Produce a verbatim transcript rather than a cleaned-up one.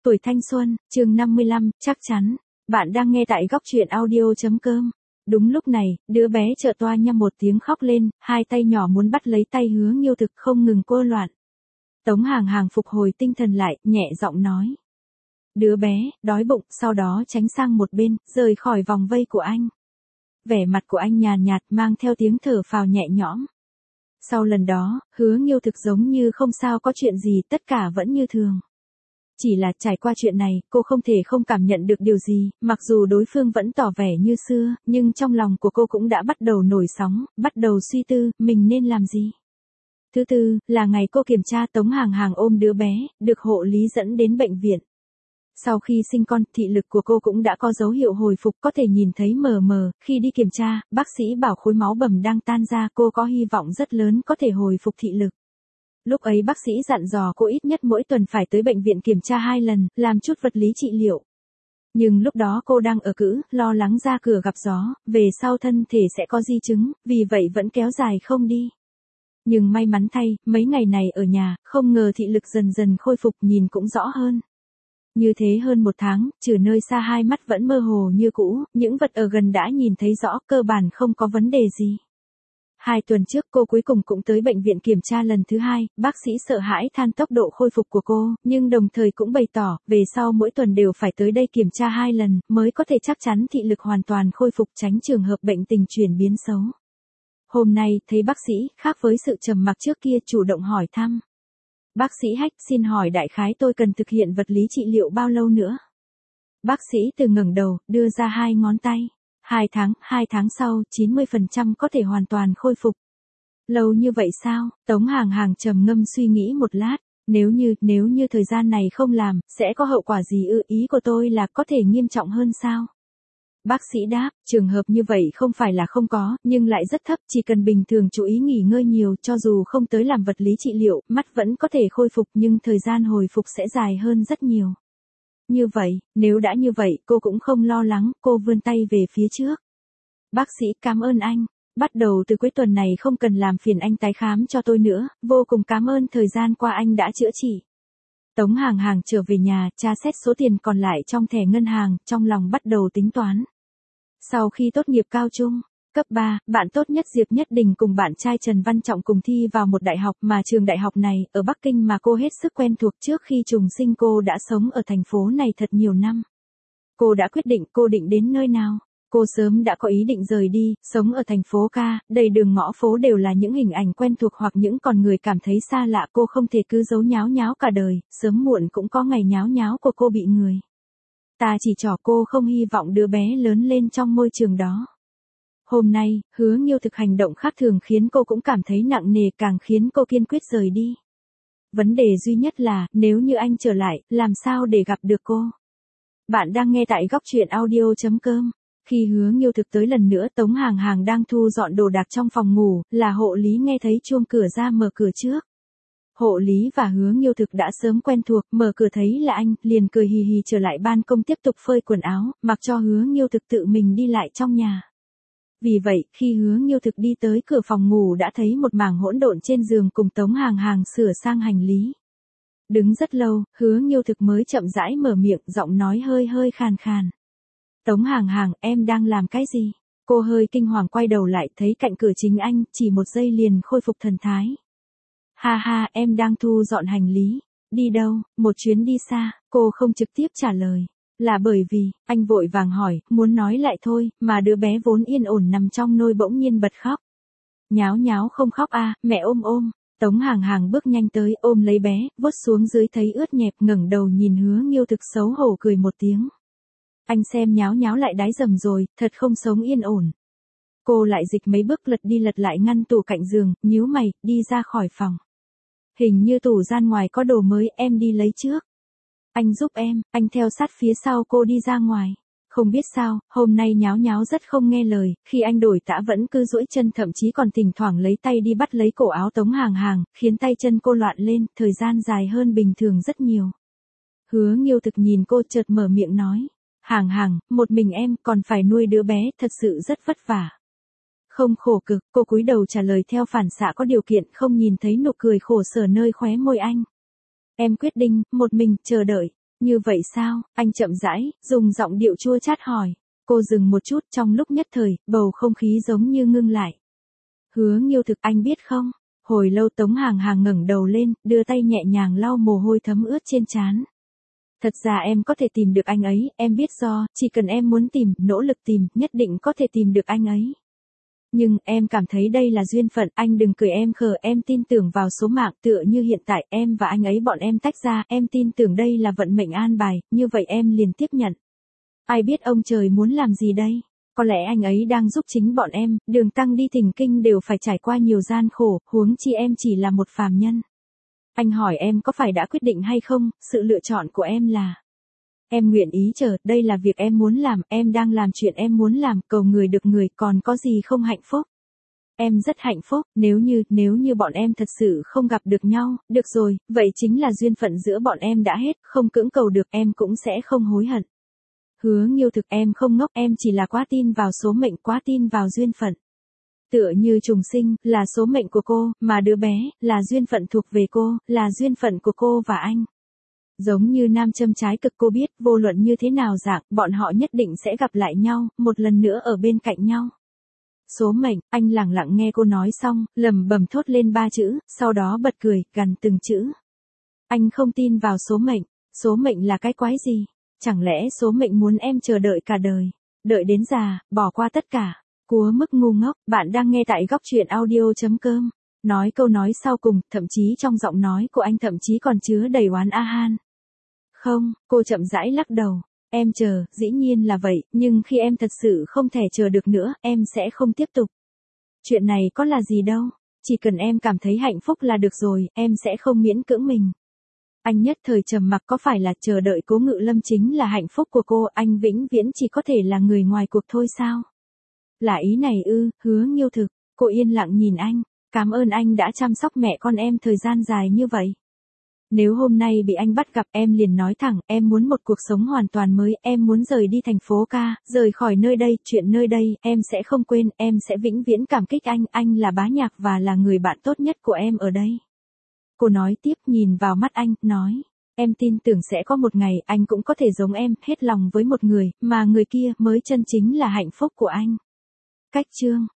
Tuổi thanh xuân, chương năm mươi lăm, chắc chắn. Bạn đang nghe tại góc truyện audio.com. Đúng lúc này, đứa bé chợt toa nhăm một tiếng khóc lên, hai tay nhỏ muốn bắt lấy tay Hứa Nghiêu Thực không ngừng cô loạn. Tống Hàng Hàng phục hồi tinh thần lại, nhẹ giọng nói. Đứa bé, đói bụng, sau đó tránh sang một bên, rời khỏi vòng vây của anh. Vẻ mặt của anh nhàn nhạt mang theo tiếng thở phào nhẹ nhõm. Sau lần đó, Hứa Nghiêu Thực giống như không sao có chuyện gì, tất cả vẫn như thường. Chỉ là trải qua chuyện này, cô không thể không cảm nhận được điều gì, mặc dù đối phương vẫn tỏ vẻ như xưa, nhưng trong lòng của cô cũng đã bắt đầu nổi sóng, bắt đầu suy tư, mình nên làm gì. Thứ tư, là ngày cô kiểm tra Tống Hàng Hàng ôm đứa bé, được hộ lý dẫn đến bệnh viện. Sau khi sinh con, thị lực của cô cũng đã có dấu hiệu hồi phục, có thể nhìn thấy mờ mờ, khi đi kiểm tra, bác sĩ bảo khối máu bầm đang tan ra, cô có hy vọng rất lớn có thể hồi phục thị lực. Lúc ấy bác sĩ dặn dò cô ít nhất mỗi tuần phải tới bệnh viện kiểm tra hai lần, làm chút vật lý trị liệu. Nhưng lúc đó cô đang ở cữ, lo lắng ra cửa gặp gió, về sau thân thể sẽ có di chứng, vì vậy vẫn kéo dài không đi. Nhưng may mắn thay, mấy ngày này ở nhà, không ngờ thị lực dần dần khôi phục, nhìn cũng rõ hơn. Như thế hơn một tháng, trừ nơi xa hai mắt vẫn mơ hồ như cũ, những vật ở gần đã nhìn thấy rõ, cơ bản không có vấn đề gì. Hai tuần trước cô cuối cùng cũng tới bệnh viện kiểm tra lần thứ hai, bác sĩ sợ hãi than tốc độ khôi phục của cô, nhưng đồng thời cũng bày tỏ, về sau mỗi tuần đều phải tới đây kiểm tra hai lần, mới có thể chắc chắn thị lực hoàn toàn khôi phục, tránh trường hợp bệnh tình chuyển biến xấu. Hôm nay, thấy bác sĩ, khác với sự trầm mặc trước kia, chủ động hỏi thăm. Bác sĩ Hách, xin hỏi đại khái tôi cần thực hiện vật lý trị liệu bao lâu nữa? Bác sĩ từ ngẩng đầu, đưa ra hai ngón tay. Hai tháng, hai tháng sau, chín mươi phần trăm có thể hoàn toàn khôi phục. Lâu như vậy sao? Tống Hàng Hàng trầm ngâm suy nghĩ một lát. Nếu như, nếu như thời gian này không làm, sẽ có hậu quả gì ư? Ý của tôi là có thể nghiêm trọng hơn sao? Bác sĩ đáp, trường hợp như vậy không phải là không có, nhưng lại rất thấp, chỉ cần bình thường chú ý nghỉ ngơi nhiều, cho dù không tới làm vật lý trị liệu, mắt vẫn có thể khôi phục, nhưng thời gian hồi phục sẽ dài hơn rất nhiều. Như vậy, nếu đã như vậy, cô cũng không lo lắng, cô vươn tay về phía trước. Bác sĩ, cảm ơn anh. Bắt đầu từ cuối tuần này không cần làm phiền anh tái khám cho tôi nữa, vô cùng cảm ơn thời gian qua anh đã chữa trị. Tống Hàng Hàng trở về nhà, tra xét số tiền còn lại trong thẻ ngân hàng, trong lòng bắt đầu tính toán. Sau khi tốt nghiệp cao trung, cấp ba, bạn tốt nhất Diệp Nhất Đình cùng bạn trai Trần Văn Trọng cùng thi vào một đại học mà trường đại học này, ở Bắc Kinh mà cô hết sức quen thuộc. Trước khi trùng sinh cô đã sống ở thành phố này thật nhiều năm. Cô đã quyết định cô định đến nơi nào. Cô sớm đã có ý định rời đi, sống ở thành phố ca, đầy đường ngõ phố đều là những hình ảnh quen thuộc hoặc những con người cảm thấy xa lạ. Cô không thể cứ giấu nháo nháo cả đời, sớm muộn cũng có ngày nháo nháo của cô bị người ta chỉ trỏ. Cô không hy vọng đứa bé lớn lên trong môi trường đó. Hôm nay, Hứa Nghiêu Thực hành động khác thường khiến cô cũng cảm thấy nặng nề, càng khiến cô kiên quyết rời đi. Vấn đề duy nhất là, nếu như anh trở lại, làm sao để gặp được cô? Bạn đang nghe tại góc truyện audio.com. Khi Hứa Nghiêu Thực tới lần nữa, Tống Hàng Hàng đang thu dọn đồ đạc trong phòng ngủ, là hộ lý nghe thấy chuông cửa ra mở cửa trước. Hộ lý và Hứa Nghiêu Thực đã sớm quen thuộc, mở cửa thấy là anh, liền cười hì hì trở lại ban công tiếp tục phơi quần áo, mặc cho Hứa Nghiêu Thực tự mình đi lại trong nhà. Vì vậy, khi Hứa Nghiêu Thực đi tới cửa phòng ngủ đã thấy một mảng hỗn độn trên giường cùng Tống Hàng Hàng sửa sang hành lý. Đứng rất lâu, Hứa Nghiêu Thực mới chậm rãi mở miệng, giọng nói hơi hơi khàn khàn. Tống Hàng Hàng, em đang làm cái gì? Cô hơi kinh hoàng quay đầu lại, thấy cạnh cửa chính anh, chỉ một giây liền khôi phục thần thái. Ha ha, em đang thu dọn hành lý. Đi đâu? Một chuyến đi xa. Cô không trực tiếp trả lời. Là bởi vì, anh vội vàng hỏi, muốn nói lại thôi, mà đứa bé vốn yên ổn nằm trong nôi bỗng nhiên bật khóc. Nháo nháo không khóc à, mẹ ôm ôm. Tống Hàng Hàng bước nhanh tới, ôm lấy bé, vuốt xuống dưới thấy ướt nhẹp, ngẩng đầu nhìn Hứa Nghiêu Thực xấu hổ cười một tiếng. Anh xem nháo nháo lại đái dầm rồi, thật không sống yên ổn. Cô lại dịch mấy bước lật đi lật lại ngăn tủ cạnh giường, nhíu mày, đi ra khỏi phòng. Hình như tủ gian ngoài có đồ mới, em đi lấy trước. Anh giúp em, anh theo sát phía sau cô đi ra ngoài. Không biết sao, hôm nay nháo nháo rất không nghe lời, khi anh đổi tã vẫn cứ duỗi chân, thậm chí còn thỉnh thoảng lấy tay đi bắt lấy cổ áo Tống Hàng Hàng, khiến tay chân cô loạn lên, thời gian dài hơn bình thường rất nhiều. Hứa Nghiêu Thực nhìn cô chợt mở miệng nói. Hàng Hàng, một mình em còn phải nuôi đứa bé, thật sự rất vất vả. Không khổ cực, cô cúi đầu trả lời theo phản xạ có điều kiện, không nhìn thấy nụ cười khổ sở nơi khóe môi anh. Em quyết định, một mình, chờ đợi. Như vậy sao? Anh chậm rãi, dùng giọng điệu chua chát hỏi. Cô dừng một chút, trong lúc nhất thời, bầu không khí giống như ngưng lại. Hứa Nghiêu Thực, anh biết không? Hồi lâu Tống Hàng Hàng ngẩng đầu lên, đưa tay nhẹ nhàng lau mồ hôi thấm ướt trên trán. Thật ra em có thể tìm được anh ấy, em biết do, chỉ cần em muốn tìm, nỗ lực tìm, nhất định có thể tìm được anh ấy. Nhưng, em cảm thấy đây là duyên phận, anh đừng cười em khờ, em tin tưởng vào số mạng, tựa như hiện tại, em và anh ấy bọn em tách ra, em tin tưởng đây là vận mệnh an bài, như vậy em liền tiếp nhận. Ai biết ông trời muốn làm gì đây? Có lẽ anh ấy đang giúp chính bọn em, đường tăng đi thỉnh kinh đều phải trải qua nhiều gian khổ, huống chi em chỉ là một phàm nhân. Anh hỏi em có phải đã quyết định hay không, sự lựa chọn của em là... Em nguyện ý chờ, đây là việc em muốn làm, em đang làm chuyện em muốn làm, cầu người được người, còn có gì không hạnh phúc. Em rất hạnh phúc, nếu như, nếu như bọn em thật sự không gặp được nhau, được rồi, vậy chính là duyên phận giữa bọn em đã hết, không cưỡng cầu được, em cũng sẽ không hối hận. Hứa Nghiêu Thực, em không ngốc, em chỉ là quá tin vào số mệnh, quá tin vào duyên phận. Tựa như trùng sinh, là số mệnh của cô, mà đứa bé, là duyên phận thuộc về cô, là duyên phận của cô và anh. Giống như nam châm trái cực, cô biết, vô luận như thế nào dạng, bọn họ nhất định sẽ gặp lại nhau, một lần nữa ở bên cạnh nhau. Số mệnh, anh lặng lặng nghe cô nói xong, lẩm bẩm thốt lên ba chữ, sau đó bật cười, gằn từng chữ. Anh không tin vào số mệnh, số mệnh là cái quái gì? Chẳng lẽ số mệnh muốn em chờ đợi cả đời, đợi đến già, bỏ qua tất cả? Cúa mức ngu ngốc, bạn đang nghe tại góc truyện audio chấm com. Nói câu nói sau cùng, thậm chí trong giọng nói của anh thậm chí còn chứa đầy oán a han. Không, cô chậm rãi lắc đầu. Em chờ, dĩ nhiên là vậy, nhưng khi em thật sự không thể chờ được nữa, em sẽ không tiếp tục. Chuyện này có là gì đâu, chỉ cần em cảm thấy hạnh phúc là được rồi, em sẽ không miễn cưỡng mình. Anh nhất thời trầm mặc, có phải là chờ đợi Cố Ngự Lâm chính là hạnh phúc của cô, anh vĩnh viễn chỉ có thể là người ngoài cuộc thôi sao? Là ý này ư? Hứa Nghiêu Thực, cô yên lặng nhìn anh, cảm ơn anh đã chăm sóc mẹ con em thời gian dài như vậy. Nếu hôm nay bị anh bắt gặp, em liền nói thẳng, em muốn một cuộc sống hoàn toàn mới, em muốn rời đi thành phố ca, rời khỏi nơi đây, chuyện nơi đây, em sẽ không quên, em sẽ vĩnh viễn cảm kích anh, anh là bá nhạc và là người bạn tốt nhất của em ở đây. Cô nói tiếp, nhìn vào mắt anh, nói, em tin tưởng sẽ có một ngày anh cũng có thể giống em, hết lòng với một người, mà người kia mới chân chính là hạnh phúc của anh. Cách chương